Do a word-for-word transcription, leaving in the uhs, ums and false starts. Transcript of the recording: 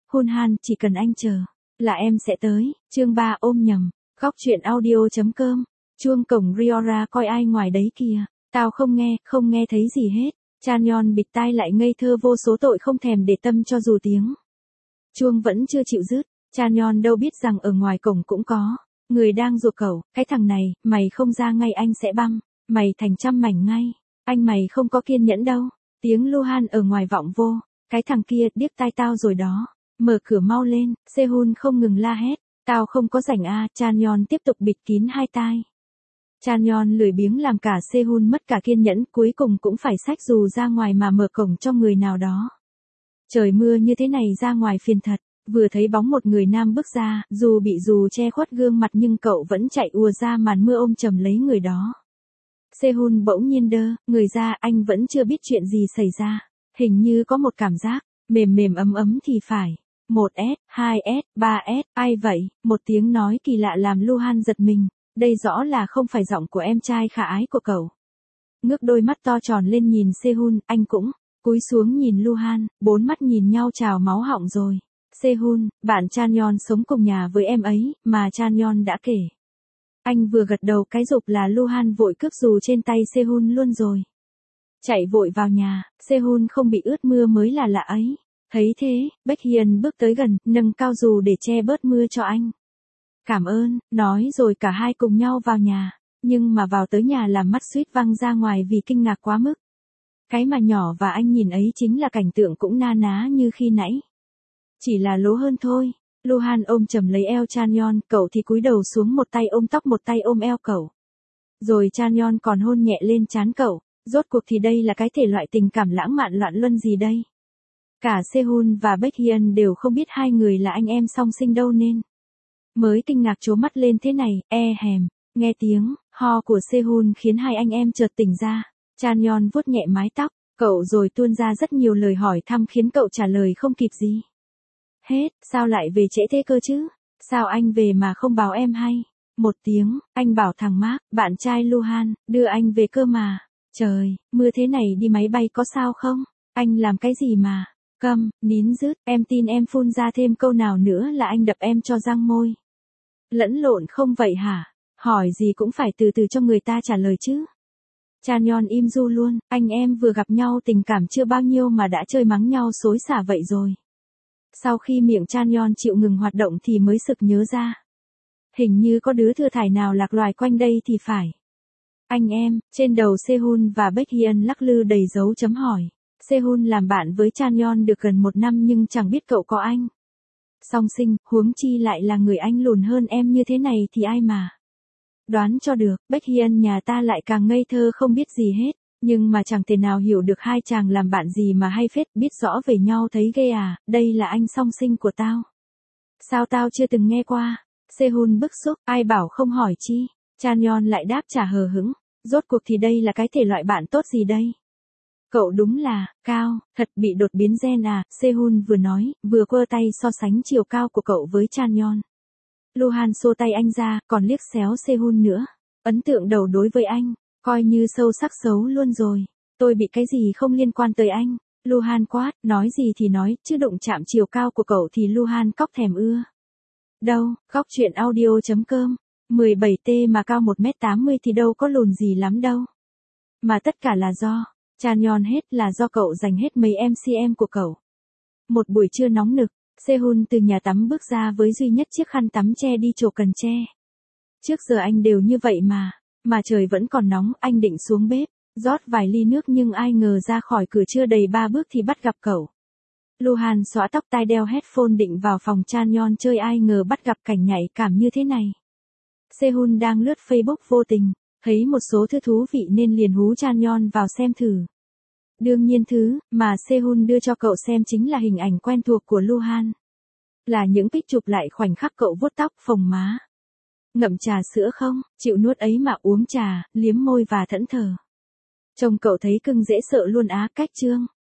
Hun Han, chỉ cần anh chờ, là em sẽ tới. Chương ba ôm nhầm, góc chuyện audio.com, chuông cổng Riora coi ai ngoài đấy kìa, tao không nghe, không nghe thấy gì hết. Chanyeol bịt tai lại ngây thơ vô số tội không thèm để tâm cho dù tiếng chuông vẫn chưa chịu dứt. Chanyeol đâu biết rằng ở ngoài cổng cũng có người đang giục cậu, cái thằng này, mày không ra ngay anh sẽ băm mày thành trăm mảnh ngay, anh mày không có kiên nhẫn đâu. Tiếng Lu Han ở ngoài vọng vô, cái thằng kia điếc tai tao rồi đó, mở cửa mau lên. Sehun không ngừng la hét, tao không có rảnh à. Chanyeol tiếp tục bịt kín hai tai. Chanyeol lười biếng làm cả Sehun mất cả kiên nhẫn, cuối cùng cũng phải xách dù ra ngoài mà mở cổng cho người nào đó. Trời mưa như thế này ra ngoài phiền thật, vừa thấy bóng một người nam bước ra, dù bị dù che khuất gương mặt nhưng cậu vẫn chạy ùa ra màn mưa ôm chầm lấy người đó. Sehun bỗng nhiên đơ người ra, anh vẫn chưa biết chuyện gì xảy ra, hình như có một cảm giác mềm mềm ấm ấm thì phải. một S, hai S, ba S, ai vậy? Một tiếng nói kỳ lạ làm Lu Han giật mình, đây rõ là không phải giọng của em trai khả ái của cậu. Ngước đôi mắt to tròn lên nhìn Sehun, anh cũng cúi xuống nhìn Lu Han, bốn mắt nhìn nhau trào máu họng rồi. Sehun, bạn Chanyeol sống cùng nhà với em ấy, mà Chanyeol đã kể. Anh vừa gật đầu cái rụp là Lu Han vội cướp dù trên tay Sehun luôn rồi. Chạy vội vào nhà, Sehun không bị ướt mưa mới là lạ ấy. Thấy thế, Baekhyun bước tới gần, nâng cao dù để che bớt mưa cho anh. Cảm ơn, nói rồi cả hai cùng nhau vào nhà, nhưng mà vào tới nhà làm mắt suýt văng ra ngoài vì kinh ngạc quá mức. Cái mà nhỏ và anh nhìn ấy chính là cảnh tượng cũng na ná như khi nãy. Chỉ là lố hơn thôi. Lu Han ôm chầm lấy eo Chanyeol, cậu thì cúi đầu xuống, một tay ôm tóc một tay ôm eo cậu. Rồi Chanyeol còn hôn nhẹ lên trán cậu, rốt cuộc thì đây là cái thể loại tình cảm lãng mạn loạn luân gì đây? Cả Sehun và Baekhyun đều không biết hai người là anh em song sinh đâu nên mới kinh ngạc trố mắt lên thế này. E hèm, nghe tiếng ho của Sehun khiến hai anh em chợt tỉnh ra. Chanyeol vuốt nhẹ mái tóc cậu rồi tuôn ra rất nhiều lời hỏi thăm khiến cậu trả lời không kịp gì hết. Sao lại về trễ thế cơ chứ? Sao anh về mà không báo em hay? Một tiếng, anh bảo thằng Mark, bạn trai Lu Han, đưa anh về cơ mà. Trời, mưa thế này đi máy bay có sao không? Anh làm cái gì mà? Câm, nín dứt, em tin em phun ra thêm câu nào nữa là anh đập em cho răng môi. Lẫn lộn không vậy hả? Hỏi gì cũng phải từ từ cho người ta trả lời chứ. Chanyeol im ru luôn, anh em vừa gặp nhau tình cảm chưa bao nhiêu mà đã chơi mắng nhau xối xả vậy rồi. Sau khi miệng Chanyeol chịu ngừng hoạt động thì mới sực nhớ ra. Hình như có đứa thừa thải nào lạc loài quanh đây thì phải. Anh em, trên đầu Sehun và Baekhyun lắc lư đầy dấu chấm hỏi. Sehun làm bạn với Chanyeol được gần một năm nhưng chẳng biết cậu có anh song sinh, huống chi lại là người anh lùn hơn em như thế này thì ai mà đoán cho được. Baekhyun nhà ta lại càng ngây thơ không biết gì hết, nhưng mà chẳng thể nào hiểu được hai chàng làm bạn gì mà hay phết, biết rõ về nhau thấy ghê à, đây là anh song sinh của tao. Sao tao chưa từng nghe qua? Sehun bức xúc, ai bảo không hỏi chi? Chanyeol lại đáp trả hờ hững, rốt cuộc thì đây là cái thể loại bạn tốt gì đây? Cậu đúng là, cao, thật bị đột biến gen à, Sehun vừa nói, vừa quơ tay so sánh chiều cao của cậu với Chanyeol. Lu Han xô tay anh ra, còn liếc xéo Sehun nữa. Ấn tượng đầu đối với anh, coi như sâu sắc xấu luôn rồi. Tôi bị cái gì không liên quan tới anh. Lu Han quát, nói gì thì nói, chứ đụng chạm chiều cao của cậu thì Lu Han cóc thèm ưa. Đâu, góc chuyện audio.com, mười bảy T mà cao một mét tám mươi thì đâu có lùn gì lắm đâu. Mà tất cả là do Chanyeol, hết là do cậu dành hết mấy em xê em của cậu. Một buổi trưa nóng nực, Sehun từ nhà tắm bước ra với duy nhất chiếc khăn tắm che đi chỗ cần che. Trước giờ anh đều như vậy mà, mà trời vẫn còn nóng, anh định xuống bếp, rót vài ly nước nhưng ai ngờ ra khỏi cửa chưa đầy ba bước thì bắt gặp cậu. Lu Han xõa tóc tai đeo headphone định vào phòng Chanyeol chơi, ai ngờ bắt gặp cảnh nhạy cảm như thế này. Sehun đang lướt Facebook vô tình, thấy một số thứ thú vị nên liền hú Chanyeol vào xem thử. Đương nhiên thứ mà Sehun đưa cho cậu xem chính là hình ảnh quen thuộc của Lu Han. Là những pic chụp lại khoảnh khắc cậu vuốt tóc phồng má. Ngậm trà sữa không, chịu nuốt ấy mà uống trà, liếm môi và thẫn thờ. Trông cậu thấy cưng dễ sợ luôn á, cách chương.